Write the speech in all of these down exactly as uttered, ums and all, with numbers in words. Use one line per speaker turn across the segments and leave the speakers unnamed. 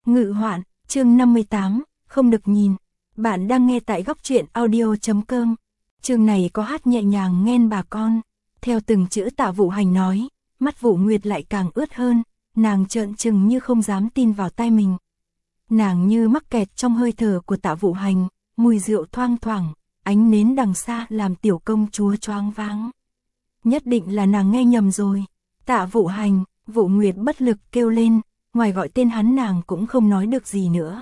Ngự hoạn, chương năm mươi tám, không được nhìn. Bạn đang nghe tại góc truyện audio.com. Chương này có hát nhẹ nhàng nghen bà con. Theo từng chữ Tạ Vũ Hành nói, mắt Vũ Nguyệt lại càng ướt hơn, nàng trợn trừng như không dám tin vào tai mình. Nàng như mắc kẹt trong hơi thở của Tạ Vũ Hành, mùi rượu thoang thoảng, ánh nến đằng xa làm tiểu công chúa choáng váng. Nhất định là nàng nghe nhầm rồi. Tạ Vũ Hành, Vũ Nguyệt bất lực kêu lên, ngoài gọi tên hắn nàng cũng không nói được gì nữa.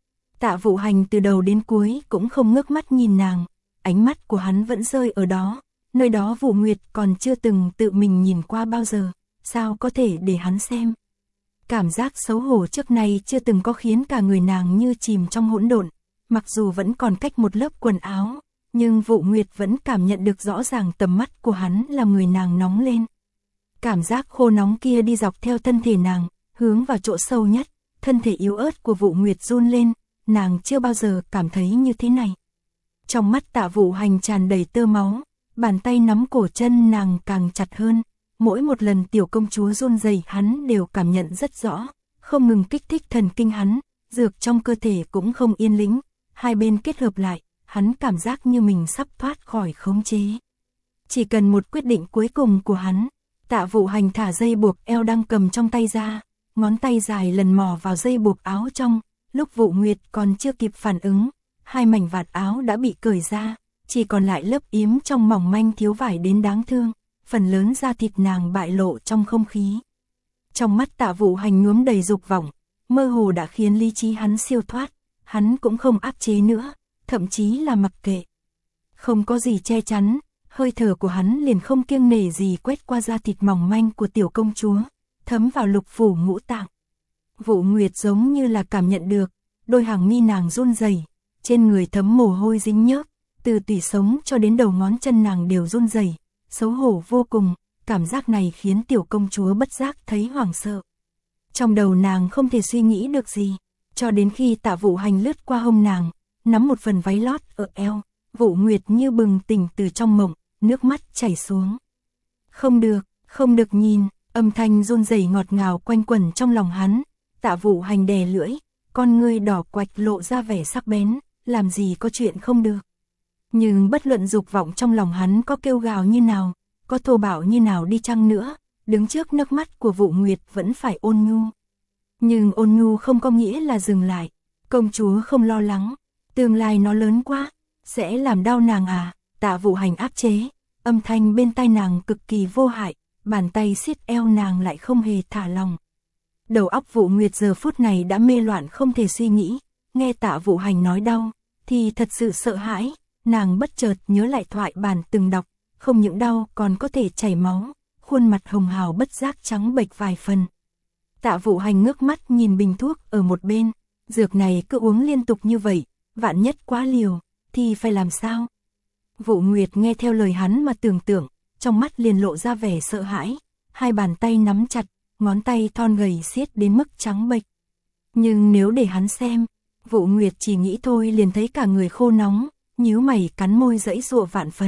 Tạ Vũ Hành từ đầu đến cuối cũng không ngước mắt nhìn nàng, ánh mắt của hắn vẫn rơi ở đó, nơi đó Vũ Nguyệt còn chưa từng tự mình nhìn qua bao giờ, sao có thể để hắn xem. Cảm giác xấu hổ trước nay chưa từng có khiến cả người nàng như chìm trong hỗn độn, mặc dù vẫn còn cách một lớp quần áo, nhưng Vũ Nguyệt vẫn cảm nhận được rõ ràng tầm mắt của hắn làm người nàng nóng lên. Cảm giác khô nóng kia đi dọc theo thân thể nàng, hướng vào chỗ sâu nhất, thân thể yếu ớt của Vũ Nguyệt run lên, nàng chưa bao giờ cảm thấy như thế này. Trong mắt Tạ Vũ Hành tràn đầy tơ máu, bàn tay nắm cổ chân nàng càng chặt hơn, mỗi một lần tiểu công chúa run rẩy hắn đều cảm nhận rất rõ, không ngừng kích thích thần kinh hắn, dược trong cơ thể cũng không yên lĩnh, hai bên kết hợp lại, hắn cảm giác như mình sắp thoát khỏi khống chế. Chỉ cần một quyết định cuối cùng của hắn. Tạ Vũ Hành thả dây buộc eo đang cầm trong tay ra, ngón tay dài lần mò vào dây buộc áo trong, lúc Vũ Nguyệt còn chưa kịp phản ứng, hai mảnh vạt áo đã bị cởi ra, chỉ còn lại lớp yếm trong mỏng manh thiếu vải đến đáng thương, phần lớn da thịt nàng bại lộ trong không khí. Trong mắt Tạ Vũ Hành nhuốm đầy dục vọng, mơ hồ đã khiến lý trí hắn siêu thoát, hắn cũng không áp chế nữa, thậm chí là mặc kệ. Không có gì che chắn. Hơi thở của hắn liền không kiêng nể gì quét qua da thịt mỏng manh của tiểu công chúa, thấm vào lục phủ ngũ tạng. Vũ Nguyệt giống như là cảm nhận được, đôi hàng mi nàng run rẩy, trên người thấm mồ hôi dính nhớp, từ tủy sống cho đến đầu ngón chân nàng đều run rẩy, xấu hổ vô cùng, cảm giác này khiến tiểu công chúa bất giác thấy hoảng sợ. Trong đầu nàng không thể suy nghĩ được gì, cho đến khi Tạ Vũ Hành lướt qua hông nàng, nắm một phần váy lót ở eo, Vũ Nguyệt như bừng tỉnh từ trong mộng. Nước mắt chảy xuống. Không được, không được nhìn, âm thanh run rẩy ngọt ngào quanh quẩn trong lòng hắn. Tạ Vũ Hành đè lưỡi, con ngươi đỏ quạch lộ ra vẻ sắc bén, làm gì có chuyện không được. Nhưng bất luận dục vọng trong lòng hắn có kêu gào như nào, có thô bạo như nào đi chăng nữa, đứng trước nước mắt của Vũ Nguyệt vẫn phải ôn nhu. Nhưng ôn nhu không có nghĩa là dừng lại, công chúa không lo lắng, tương lai nó lớn quá, sẽ làm đau nàng à. Tạ Vũ Hành áp chế, âm thanh bên tai nàng cực kỳ vô hại, bàn tay siết eo nàng lại không hề thả lòng. Đầu óc Vũ Nguyệt giờ phút này đã mê loạn không thể suy nghĩ, nghe Tạ Vũ Hành nói đau, thì thật sự sợ hãi, nàng bất chợt nhớ lại thoại bản từng đọc, không những đau còn có thể chảy máu, khuôn mặt hồng hào bất giác trắng bệch vài phần. Tạ Vũ Hành ngước mắt nhìn bình thuốc ở một bên, dược này cứ uống liên tục như vậy, vạn nhất quá liều, thì phải làm sao? Vũ Nguyệt nghe theo lời hắn mà tưởng tượng, trong mắt liền lộ ra vẻ sợ hãi, hai bàn tay nắm chặt, ngón tay thon gầy siết đến mức trắng bệch. Nhưng nếu để hắn xem, Vũ Nguyệt chỉ nghĩ thôi liền thấy cả người khô nóng, nhíu mày cắn môi giãy giụa vạn phần.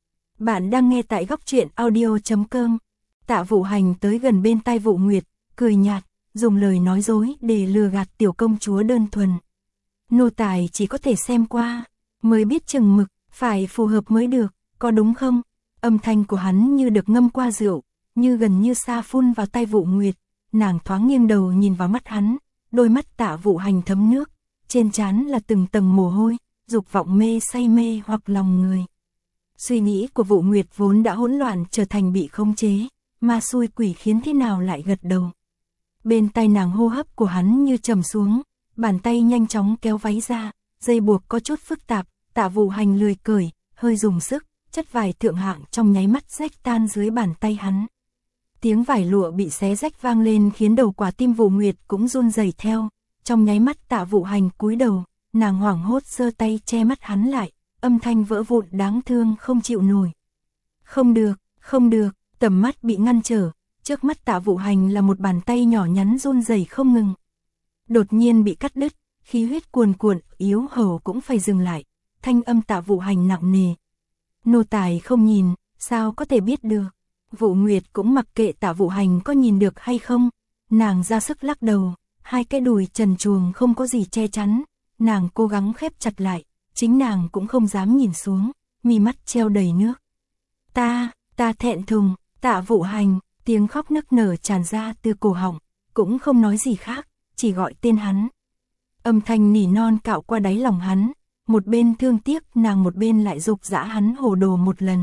Bạn đang nghe tại góc truyện audio.com. Tạ Vũ Hành tới gần bên tai Vũ Nguyệt, cười nhạt, dùng lời nói dối để lừa gạt tiểu công chúa đơn thuần. Nô tài chỉ có thể xem qua, mới biết chừng mực. Phải phù hợp mới được, có đúng không? Âm thanh của hắn như được ngâm qua rượu, như gần như xa phun vào tai Vũ Nguyệt, nàng thoáng nghiêng đầu nhìn vào mắt hắn, đôi mắt Tạ Vũ Hành thấm nước, trên trán là từng tầng mồ hôi, dục vọng mê say mê hoặc lòng người. Suy nghĩ của Vũ Nguyệt vốn đã hỗn loạn trở thành bị khống chế, ma xui quỷ khiến thế nào lại gật đầu. Bên tai nàng hô hấp của hắn như trầm xuống, bàn tay nhanh chóng kéo váy ra, dây buộc có chút phức tạp. Tạ Vũ Hành lười cởi, hơi dùng sức, chất vải thượng hạng trong nháy mắt rách tan dưới bàn tay hắn. Tiếng vải lụa bị xé rách vang lên khiến đầu quả tim Vũ Nguyệt cũng run rẩy theo, trong nháy mắt Tạ Vũ Hành cúi đầu, nàng hoảng hốt giơ tay che mắt hắn lại, âm thanh vỡ vụn đáng thương không chịu nổi. Không được, không được, tầm mắt bị ngăn trở, trước mắt Tạ Vũ Hành là một bàn tay nhỏ nhắn run rẩy không ngừng. Đột nhiên bị cắt đứt, khí huyết cuồn cuộn, yếu hầu cũng phải dừng lại. Thanh âm Tạ Vũ Hành nặng nề. Nô tài không nhìn, sao có thể biết được? Vũ Nguyệt cũng mặc kệ Tạ Vũ Hành có nhìn được hay không, nàng ra sức lắc đầu, hai cái đùi trần truồng không có gì che chắn, nàng cố gắng khép chặt lại, chính nàng cũng không dám nhìn xuống, mi mắt treo đầy nước. Ta, ta thẹn thùng, Tạ Vũ Hành, tiếng khóc nức nở tràn ra từ cổ họng, cũng không nói gì khác, chỉ gọi tên hắn. Âm thanh nỉ non cạo qua đáy lòng hắn, một bên thương tiếc nàng một bên lại dục dã hắn hồ đồ một lần.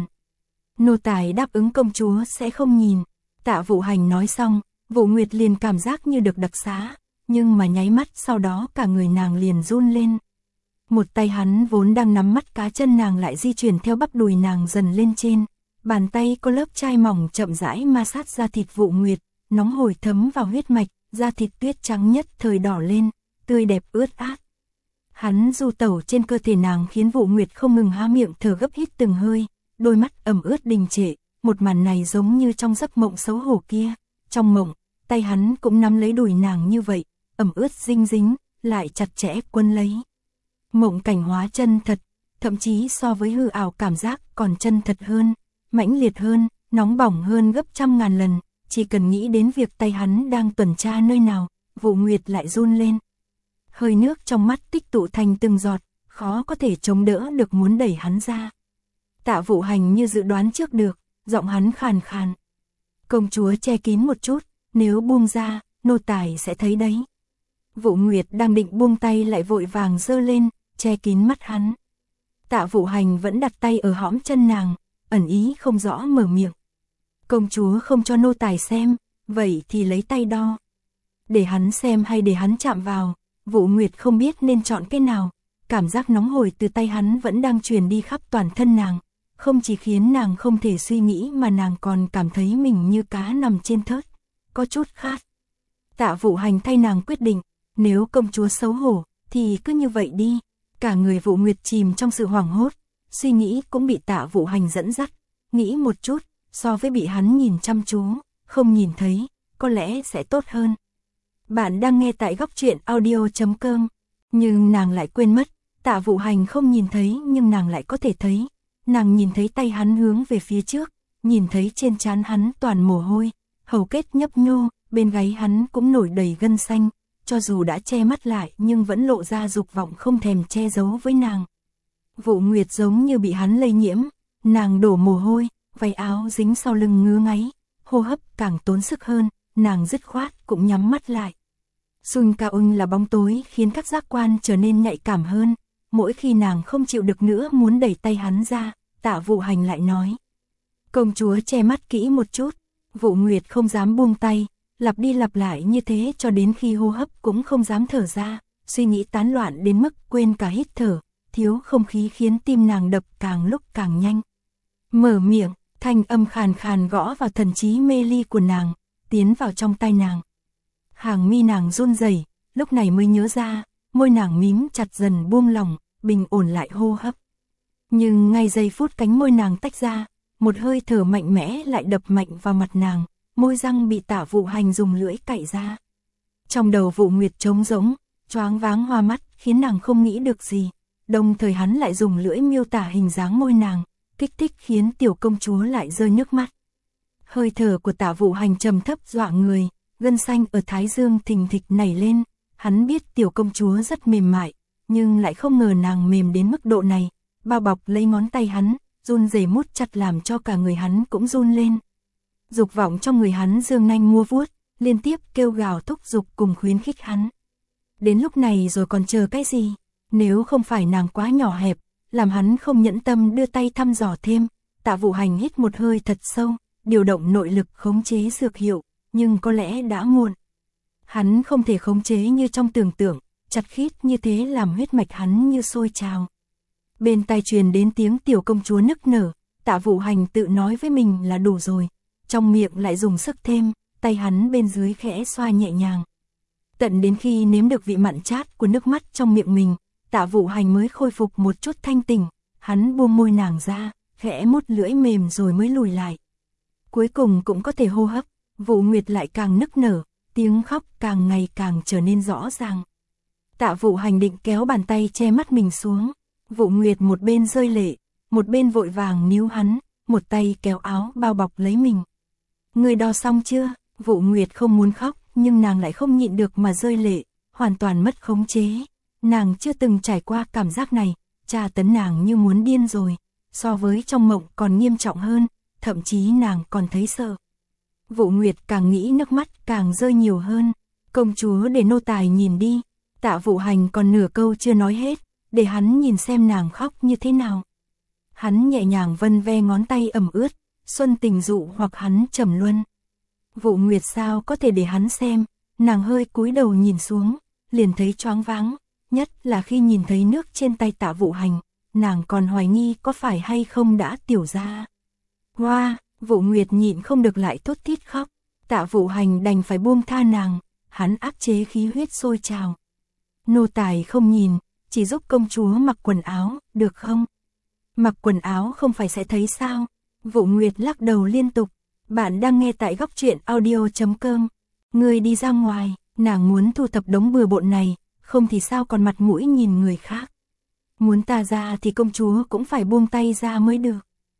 Nô tài đáp ứng công chúa sẽ không nhìn. Tạ Vũ Hành nói xong, Vũ Nguyệt liền cảm giác như được đặc xá, nhưng mà nháy mắt sau đó cả người nàng liền run lên. Một tay hắn vốn đang nắm mắt cá chân nàng lại di chuyển theo bắp đùi nàng dần lên trên, bàn tay có lớp chai mỏng chậm rãi ma sát da thịt Vũ Nguyệt, nóng hổi thấm vào huyết mạch, da thịt tuyết trắng nhất thời đỏ lên, tươi đẹp ướt át. Hắn du tẩu trên cơ thể nàng khiến Vũ Nguyệt không ngừng há miệng thở gấp hít từng hơi, đôi mắt ẩm ướt đình trệ, một màn này giống như trong giấc mộng xấu hổ kia. Trong mộng, tay hắn cũng nắm lấy đùi nàng như vậy, ẩm ướt dinh dính, lại chặt chẽ quấn lấy. Mộng cảnh hóa chân thật, thậm chí so với hư ảo cảm giác còn chân thật hơn, mãnh liệt hơn, nóng bỏng hơn gấp trăm ngàn lần, chỉ cần nghĩ đến việc tay hắn đang tuần tra nơi nào, Vũ Nguyệt lại run lên. Hơi nước trong mắt tích tụ thành từng giọt, khó có thể chống đỡ được muốn đẩy hắn ra. Tạ Vũ Hành như dự đoán trước được, giọng hắn khàn khàn. Công chúa che kín một chút, nếu buông ra, nô tài sẽ thấy đấy. Vũ Nguyệt đang định buông tay lại vội vàng giơ lên, che kín mắt hắn. Tạ Vũ Hành vẫn đặt tay ở hõm chân nàng, ẩn ý không rõ mở miệng. Công chúa không cho nô tài xem, vậy thì lấy tay đo. Để hắn xem hay để hắn chạm vào, Vũ Nguyệt không biết nên chọn cái nào. Cảm giác nóng hổi từ tay hắn vẫn đang truyền đi khắp toàn thân nàng, không chỉ khiến nàng không thể suy nghĩ mà nàng còn cảm thấy mình như cá nằm trên thớt, có chút khát. Tạ Vũ Hành thay nàng quyết định, nếu công chúa xấu hổ, thì cứ như vậy đi. Cả người Vũ Nguyệt chìm trong sự hoảng hốt, suy nghĩ cũng bị Tạ Vũ Hành dẫn dắt, nghĩ một chút, so với bị hắn nhìn chăm chú, không nhìn thấy, có lẽ sẽ tốt hơn. Bạn đang nghe tại góc truyện audio chấm com, nhưng nàng lại quên mất, Tạ Vũ Hành không nhìn thấy nhưng nàng lại có thể thấy. Nàng nhìn thấy tay hắn hướng về phía trước, nhìn thấy trên trán hắn toàn mồ hôi, hầu kết nhấp nhô, bên gáy hắn cũng nổi đầy gân xanh, cho dù đã che mắt lại nhưng vẫn lộ ra dục vọng không thèm che giấu với nàng. Vũ Nguyệt giống như bị hắn lây nhiễm, nàng đổ mồ hôi, váy áo dính sau lưng ngứa ngáy, hô hấp càng tốn sức hơn, nàng dứt khoát cũng nhắm mắt lại. Sun Cao Ưng là bóng tối khiến các giác quan trở nên nhạy cảm hơn, mỗi khi nàng không chịu được nữa muốn đẩy tay hắn ra, Tạ Vũ Hành lại nói. Công chúa che mắt kỹ một chút, Vũ Nguyệt không dám buông tay, lặp đi lặp lại như thế cho đến khi hô hấp cũng không dám thở ra, suy nghĩ tán loạn đến mức quên cả hít thở, thiếu không khí khiến tim nàng đập càng lúc càng nhanh. Mở miệng, thanh âm khàn khàn gõ vào thần trí mê ly của nàng, tiến vào trong tai nàng. Hàng mi nàng run rẩy, lúc này mới nhớ ra, môi nàng mím chặt dần buông lỏng, bình ổn lại hô hấp. Nhưng ngay giây phút cánh môi nàng tách ra, một hơi thở mạnh mẽ lại đập mạnh vào mặt nàng, môi răng bị Tạ Vũ Hành dùng lưỡi cạy ra. Trong đầu Vũ Nguyệt trống rỗng, choáng váng hoa mắt, khiến nàng không nghĩ được gì. Đồng thời hắn lại dùng lưỡi miêu tả hình dáng môi nàng, kích thích khiến tiểu công chúa lại rơi nước mắt. Hơi thở của Tạ Vũ Hành trầm thấp dọa người, gân xanh ở thái dương thình thịch nảy lên. Hắn biết tiểu công chúa rất mềm mại, nhưng lại không ngờ nàng mềm đến mức độ này, bao bọc lấy ngón tay hắn, run rẩy mút chặt làm cho cả người hắn cũng run lên. Dục vọng trong người hắn dương nanh mua vuốt, liên tiếp kêu gào thúc giục cùng khuyến khích hắn. Đến lúc này rồi còn chờ cái gì? Nếu không phải nàng quá nhỏ hẹp, làm hắn không nhẫn tâm đưa tay thăm dò thêm. Tạ Vũ Hành hít một hơi thật sâu, điều động nội lực khống chế dược hiệu, nhưng có lẽ đã muộn. Hắn không thể khống chế như trong tưởng tượng, chặt khít như thế làm huyết mạch hắn như sôi trào. Bên tai truyền đến tiếng tiểu công chúa nức nở, Tạ Vũ Hành tự nói với mình là đủ rồi, trong miệng lại dùng sức thêm, tay hắn bên dưới khẽ xoa nhẹ nhàng. Tận đến khi nếm được vị mặn chát của nước mắt trong miệng mình, Tạ Vũ Hành mới khôi phục một chút thanh tỉnh, hắn buông môi nàng ra, khẽ mút lưỡi mềm rồi mới lùi lại. Cuối cùng cũng có thể hô hấp, Vũ Nguyệt lại càng nức nở, tiếng khóc càng ngày càng trở nên rõ ràng. Tạ Vũ Hành định kéo bàn tay che mắt mình xuống, Vũ Nguyệt một bên rơi lệ, một bên vội vàng níu hắn, một tay kéo áo bao bọc lấy mình. Người đo xong chưa? Vũ Nguyệt không muốn khóc, nhưng nàng lại không nhịn được mà rơi lệ, hoàn toàn mất khống chế. Nàng chưa từng trải qua cảm giác này, tra tấn nàng như muốn điên rồi, so với trong mộng còn nghiêm trọng hơn, thậm chí nàng còn thấy sợ. Vũ Nguyệt càng nghĩ nước mắt càng rơi nhiều hơn. Công chúa để nô tài nhìn đi. Tạ Vũ Hành còn nửa câu chưa nói hết, để hắn nhìn xem nàng khóc như thế nào. Hắn nhẹ nhàng vân ve ngón tay ẩm ướt, xuân tình dụ hoặc hắn trầm luân. Vũ Nguyệt sao có thể để hắn xem, nàng hơi cúi đầu nhìn xuống, liền thấy choáng váng, nhất là khi nhìn thấy nước trên tay Tạ Vũ Hành, nàng còn hoài nghi có phải hay không đã tiểu ra. Hoa, wow, Vũ Nguyệt nhịn không được lại thốt thít khóc, Tạ Vũ Hành đành phải buông tha nàng, hắn áp chế khí huyết sôi trào. Nô tài không nhìn, chỉ giúp công chúa mặc quần áo, được không? Mặc quần áo không phải sẽ thấy sao? Vũ Nguyệt lắc đầu liên tục. Bạn đang nghe tại góc truyện audio chấm com. Người đi ra ngoài, nàng muốn thu thập đống bừa bộn này, không thì sao còn mặt mũi nhìn người khác. Muốn ta ra thì công chúa cũng phải buông tay ra mới được.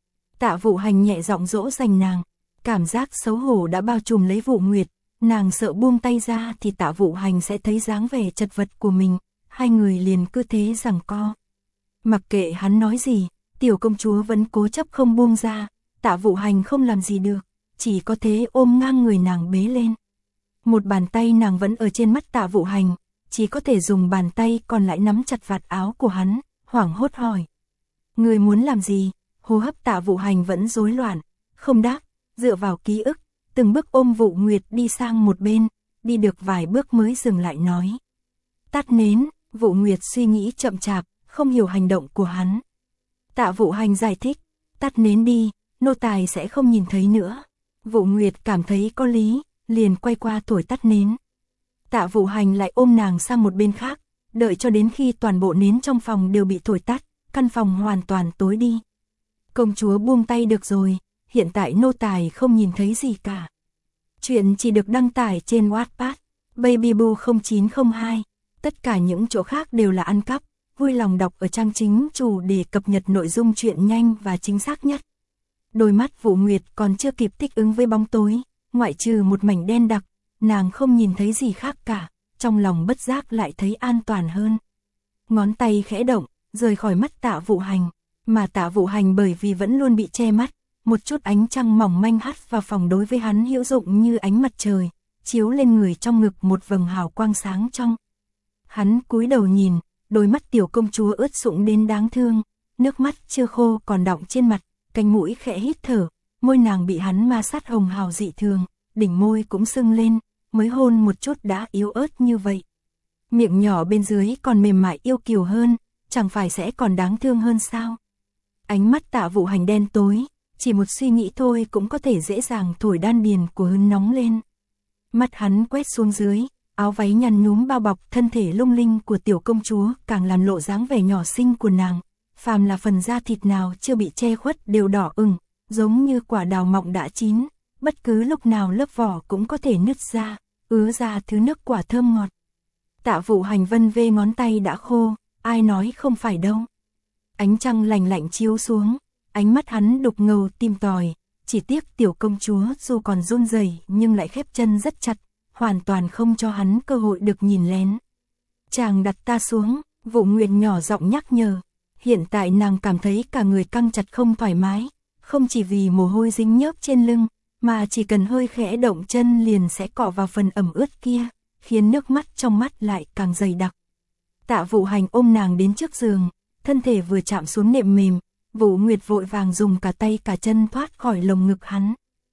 Tạ Vũ Hành nhẹ giọng dỗ dành nàng, cảm giác xấu hổ đã bao trùm lấy Vũ Nguyệt, nàng sợ buông tay ra thì Tạ Vũ Hành sẽ thấy dáng vẻ chật vật của mình, hai người liền cứ thế giằng co. Mặc kệ hắn nói gì, tiểu công chúa vẫn cố chấp không buông ra, Tạ Vũ Hành không làm gì được, chỉ có thế ôm ngang người nàng bế lên. Một bàn tay nàng vẫn ở trên mắt Tạ Vũ Hành, chỉ có thể dùng bàn tay còn lại nắm chặt vạt áo của hắn, hoảng hốt hỏi. Người muốn làm gì? Hô hấp Tạ Vũ Hành vẫn rối loạn, không đáp, dựa vào ký ức, từng bước ôm Vũ Nguyệt đi sang một bên, đi được vài bước mới dừng lại nói. Tắt nến, Vũ Nguyệt suy nghĩ chậm chạp, không hiểu hành động của hắn. Tạ Vũ Hành giải thích, tắt nến đi, nô tài sẽ không nhìn thấy nữa. Vũ Nguyệt cảm thấy có lý, liền quay qua thổi tắt nến. Tạ Vũ Hành lại ôm nàng sang một bên khác, đợi cho đến khi toàn bộ nến trong phòng đều bị thổi tắt, căn phòng hoàn toàn tối đi. Công chúa buông tay được rồi, hiện tại nô tài không nhìn thấy gì cả. Chuyện chỉ được đăng tải trên Wattpad, Babyboo không chín không hai, tất cả những chỗ khác đều là ăn cắp, vui lòng đọc ở trang chính chủ để cập nhật nội dung chuyện nhanh và chính xác nhất. Đôi mắt Vũ Nguyệt còn chưa kịp thích ứng với bóng tối, ngoại trừ một mảnh đen đặc, nàng không nhìn thấy gì khác cả, trong lòng bất giác lại thấy an toàn hơn. Ngón tay khẽ động, rời khỏi mắt Tạ Vũ Hành, mà Tạ Vũ Hành bởi vì vẫn luôn bị che mắt, một chút ánh trăng mỏng manh hắt vào phòng đối với hắn hữu dụng như ánh mặt trời, chiếu lên người trong ngực một vầng hào quang sáng trong. Hắn cúi đầu nhìn, đôi mắt tiểu công chúa ướt sũng đến đáng thương, nước mắt chưa khô còn đọng trên mặt, cánh mũi khẽ hít thở, môi nàng bị hắn ma sát hồng hào dị thường, đỉnh môi cũng sưng lên, mới hôn một chút đã yếu ớt như vậy. Miệng nhỏ bên dưới còn mềm mại yêu kiều hơn, chẳng phải sẽ còn đáng thương hơn sao? Ánh mắt Tạ Vũ Hành đen tối, chỉ một suy nghĩ thôi cũng có thể dễ dàng thổi đan điền của Hân nóng lên. Mắt hắn quét xuống dưới, áo váy nhăn nhúm bao bọc thân thể lung linh của tiểu công chúa càng làm lộ dáng vẻ nhỏ xinh của nàng, phàm là phần da thịt nào chưa bị che khuất đều đỏ ửng, giống như quả đào mọng đã chín, bất cứ lúc nào lớp vỏ cũng có thể nứt ra, ứa ra thứ nước quả thơm ngọt. Tạ Vũ Hành vân vê ngón tay đã khô, ai nói không phải đâu. Ánh trăng lạnh lạnh chiếu xuống, ánh mắt hắn đục ngầu tim tòi, chỉ tiếc tiểu công chúa dù còn run rẩy nhưng lại khép chân rất chặt, hoàn toàn không cho hắn cơ hội được nhìn lén. Chàng đặt ta xuống, Vũ Nguyệt nhỏ giọng nhắc nhở, hiện tại nàng cảm thấy cả người căng chặt không thoải mái, không chỉ vì mồ hôi dính nhớp trên lưng, mà chỉ cần hơi khẽ động chân liền sẽ cọ vào phần ẩm ướt kia, khiến nước mắt trong mắt lại càng dày đặc. Tạ Vũ Hành ôm nàng đến trước giường, thân thể vừa chạm xuống nệm mềm, Vũ Nguyệt vội vàng dùng cả tay cả chân thoát khỏi lồng ngực hắn.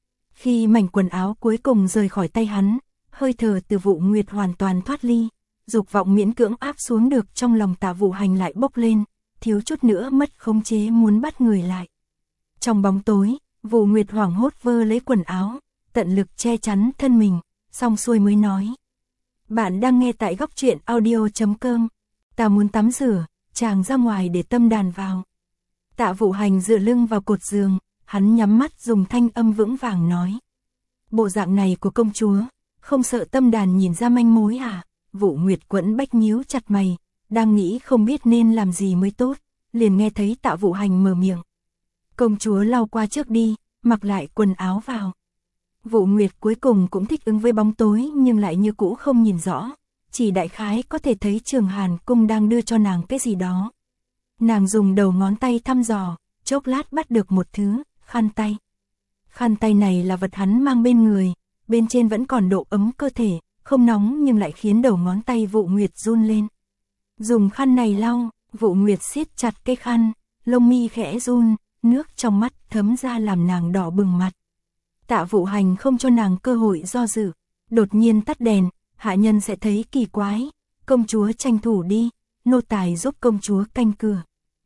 Khi mảnh quần áo cuối cùng rời khỏi tay hắn, hơi thở từ Vũ Nguyệt hoàn toàn thoát ly, dục vọng miễn cưỡng áp xuống được trong lòng Tạ Vũ Hành lại bốc lên, thiếu chút nữa mất khống chế muốn bắt người lại. Trong bóng tối, Vũ Nguyệt hoảng hốt vơ lấy quần áo, tận lực che chắn thân mình, xong xuôi mới nói. Bạn đang nghe tại góc truyện audio chấm com. Ta muốn tắm rửa, chàng ra ngoài để tâm đàn vào. Tạ Vũ Hành dựa lưng vào cột giường, hắn nhắm mắt dùng thanh âm vững vàng nói. Bộ dạng này của công chúa, không sợ tâm đàn nhìn ra manh mối à? Vũ Nguyệt quẫn bách nhíu chặt mày, đang nghĩ không biết nên làm gì mới tốt, liền nghe thấy Tạ Vũ Hành mở miệng. Công chúa lau qua trước đi, mặc lại quần áo vào. Vũ Nguyệt cuối cùng cũng thích ứng với bóng tối nhưng lại như cũ không nhìn rõ, chỉ đại khái có thể thấy Trường Hàn Cung đang đưa cho nàng cái gì đó. Nàng dùng đầu ngón tay thăm dò, chốc lát bắt được một thứ, khăn tay. Khăn tay này là vật hắn mang bên người, bên trên vẫn còn độ ấm cơ thể, không nóng nhưng lại khiến đầu ngón tay Vũ Nguyệt run lên. Dùng khăn này lau, Vũ Nguyệt siết chặt cái khăn, lông mi khẽ run, nước trong mắt thấm ra làm nàng đỏ bừng mặt. Tạ Vũ Hành không cho nàng cơ hội do dự, đột nhiên tắt đèn, hạ nhân sẽ thấy kỳ quái, công chúa tranh thủ đi, nô tài giúp công chúa canh cửa.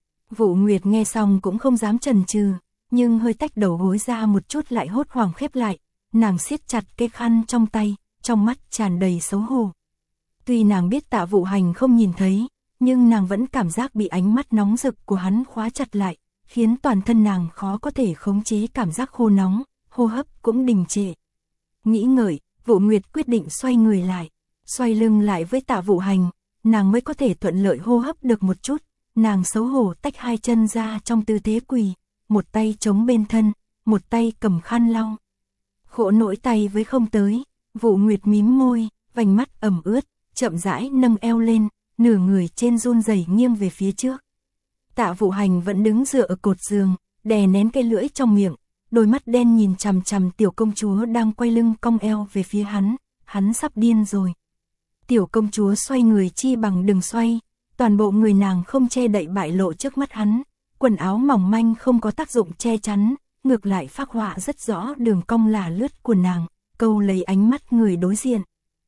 Vũ Nguyệt nghe xong cũng không dám chần chừ, nhưng hơi tách đầu gối ra một chút lại hốt hoảng khép lại, nàng siết chặt cái khăn trong tay, trong mắt tràn đầy xấu hổ. Tuy nàng biết Tạ Vũ Hành không nhìn thấy, nhưng nàng vẫn cảm giác bị ánh mắt nóng rực của hắn khóa chặt lại, khiến toàn thân nàng khó có thể khống chế cảm giác khô nóng, hô hấp cũng đình trệ. Nghĩ ngợi, Vũ Nguyệt quyết định xoay người lại, xoay lưng lại với Tạ Vũ Hành, nàng mới có thể thuận lợi hô hấp được một chút. Nàng xấu hổ tách hai chân ra trong tư thế quỳ, một tay chống bên thân, một tay cầm khăn lau. Khổ nỗi tay với không tới, Vũ Nguyệt mím môi, vành mắt ẩm ướt, chậm rãi nâng eo lên, nửa người trên run rẩy nghiêng về phía trước. Tạ Vũ Hành vẫn đứng dựa ở cột giường, đè nén cái lưỡi trong miệng, đôi mắt đen nhìn chằm chằm tiểu công chúa đang quay lưng cong eo về phía hắn, hắn sắp điên rồi. Tiểu công chúa xoay người chi bằng đừng xoay, toàn bộ người nàng không che đậy bại lộ trước mắt hắn, quần áo mỏng manh không có tác dụng che chắn, ngược lại phác họa rất rõ đường cong lả lướt của nàng, câu lấy ánh mắt người đối diện.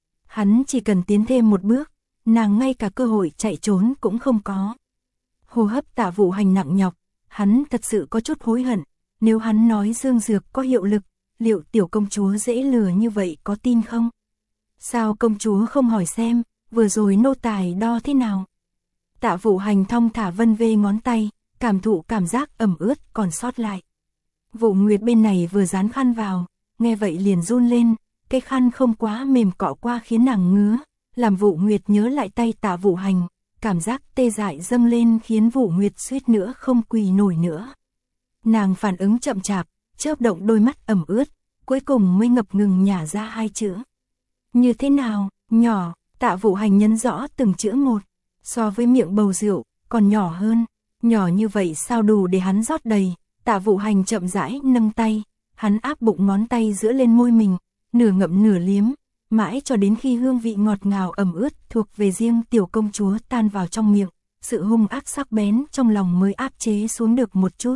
Hắn chỉ cần tiến thêm một bước, nàng ngay cả cơ hội chạy trốn cũng không có. Hô hấp Tạ Vũ Hành nặng nhọc, hắn thật sự có chút hối hận, nếu hắn nói dương dược có hiệu lực, liệu tiểu công chúa dễ lừa như vậy có tin không? Sao công chúa không hỏi xem, vừa rồi nô tài đo thế nào? Tạ Vũ Hành thong thả vân vê ngón tay, cảm thụ cảm giác ẩm ướt còn sót lại. Vũ Nguyệt bên này vừa dán khăn vào, nghe vậy liền run lên, cái khăn không quá mềm cọ qua khiến nàng ngứa, làm Vũ Nguyệt nhớ lại tay Tạ Vũ Hành, cảm giác tê dại dâng lên khiến Vũ Nguyệt suýt nữa không quỳ nổi nữa. Nàng phản ứng chậm chạp, chớp động đôi mắt ẩm ướt, cuối cùng mới ngập ngừng nhả ra hai chữ. Như thế nào, nhỏ, Tạ Vũ Hành nhấn rõ từng chữ một, so với miệng bầu rượu, còn nhỏ hơn, nhỏ như vậy sao đủ để hắn rót đầy. Tạ Vũ Hành chậm rãi nâng tay, hắn áp bụng ngón tay giữa lên môi mình, nửa ngậm nửa liếm, mãi cho đến khi hương vị ngọt ngào ẩm ướt thuộc về riêng tiểu công chúa tan vào trong miệng, sự hung ác sắc bén trong lòng mới áp chế xuống được một chút.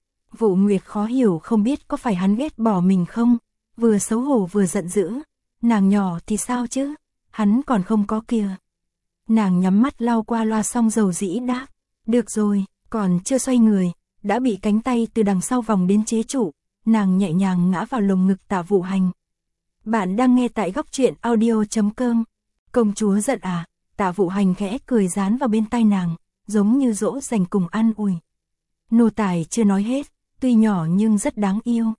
Vũ Nguyệt khó hiểu không biết có phải hắn ghét bỏ mình không, vừa xấu hổ vừa giận dữ, nàng nhỏ thì sao chứ, hắn còn không có kìa. Nàng nhắm mắt lau qua loa xong dầu dĩ đáp, được rồi, còn chưa xoay người, đã bị cánh tay từ đằng sau vòng đến chế trụ, nàng nhẹ nhàng ngã vào lồng ngực Tạ Vũ Hành. Bạn đang nghe tại góc truyện audio chấm com. Công chúa giận à? Tạ Vũ Hành khẽ cười dán vào bên tai nàng, giống như dỗ dành cùng an ủi. Nô tài chưa nói hết, tuy nhỏ nhưng rất đáng yêu.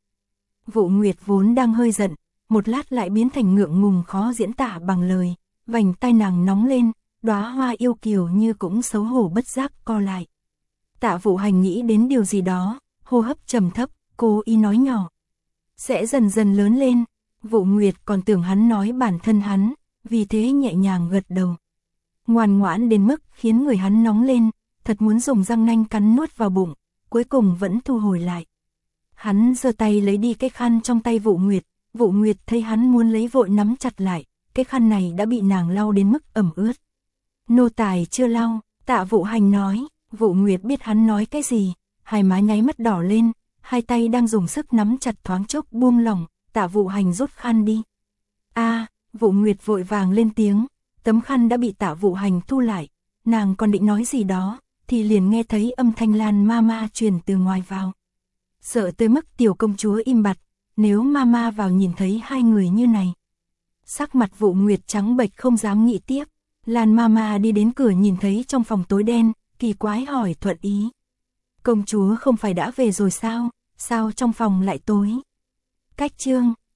Vũ Nguyệt vốn đang hơi giận, một lát lại biến thành ngượng ngùng khó diễn tả bằng lời, vành tai nàng nóng lên, đóa hoa yêu kiều như cũng xấu hổ bất giác co lại. Tạ Vũ Hành nghĩ đến điều gì đó, hô hấp trầm thấp, cố ý nói nhỏ. Sẽ dần dần lớn lên. Vũ Nguyệt còn tưởng hắn nói bản thân hắn, vì thế nhẹ nhàng gật đầu. Ngoan ngoãn đến mức khiến người hắn nóng lên, thật muốn dùng răng nanh cắn nuốt vào bụng, cuối cùng vẫn thu hồi lại. Hắn giơ tay lấy đi cái khăn trong tay Vũ Nguyệt, Vũ Nguyệt thấy hắn muốn lấy vội nắm chặt lại, cái khăn này đã bị nàng lau đến mức ẩm ướt. Nô tài chưa lau, Tạ Vũ Hành nói. Vũ Nguyệt biết hắn nói cái gì, hai má nháy mắt đỏ lên, hai tay đang dùng sức nắm chặt thoáng chốc buông lỏng. Tạ Vũ Hành rút khăn đi. A, à, Vũ Nguyệt vội vàng lên tiếng, tấm khăn đã bị Tạ Vũ Hành thu lại, nàng còn định nói gì đó, thì liền nghe thấy âm thanh Lan Mama truyền từ ngoài vào. Sợ tới mức tiểu công chúa im bặt, nếu Mama vào nhìn thấy hai người như này. Sắc mặt Vũ Nguyệt trắng bệch không dám nghĩ tiếp, Lan Mama đi đến cửa nhìn thấy trong phòng tối đen, kỳ quái hỏi thuận ý. Công chúa không phải đã về rồi sao, sao trong phòng lại tối? Cách chương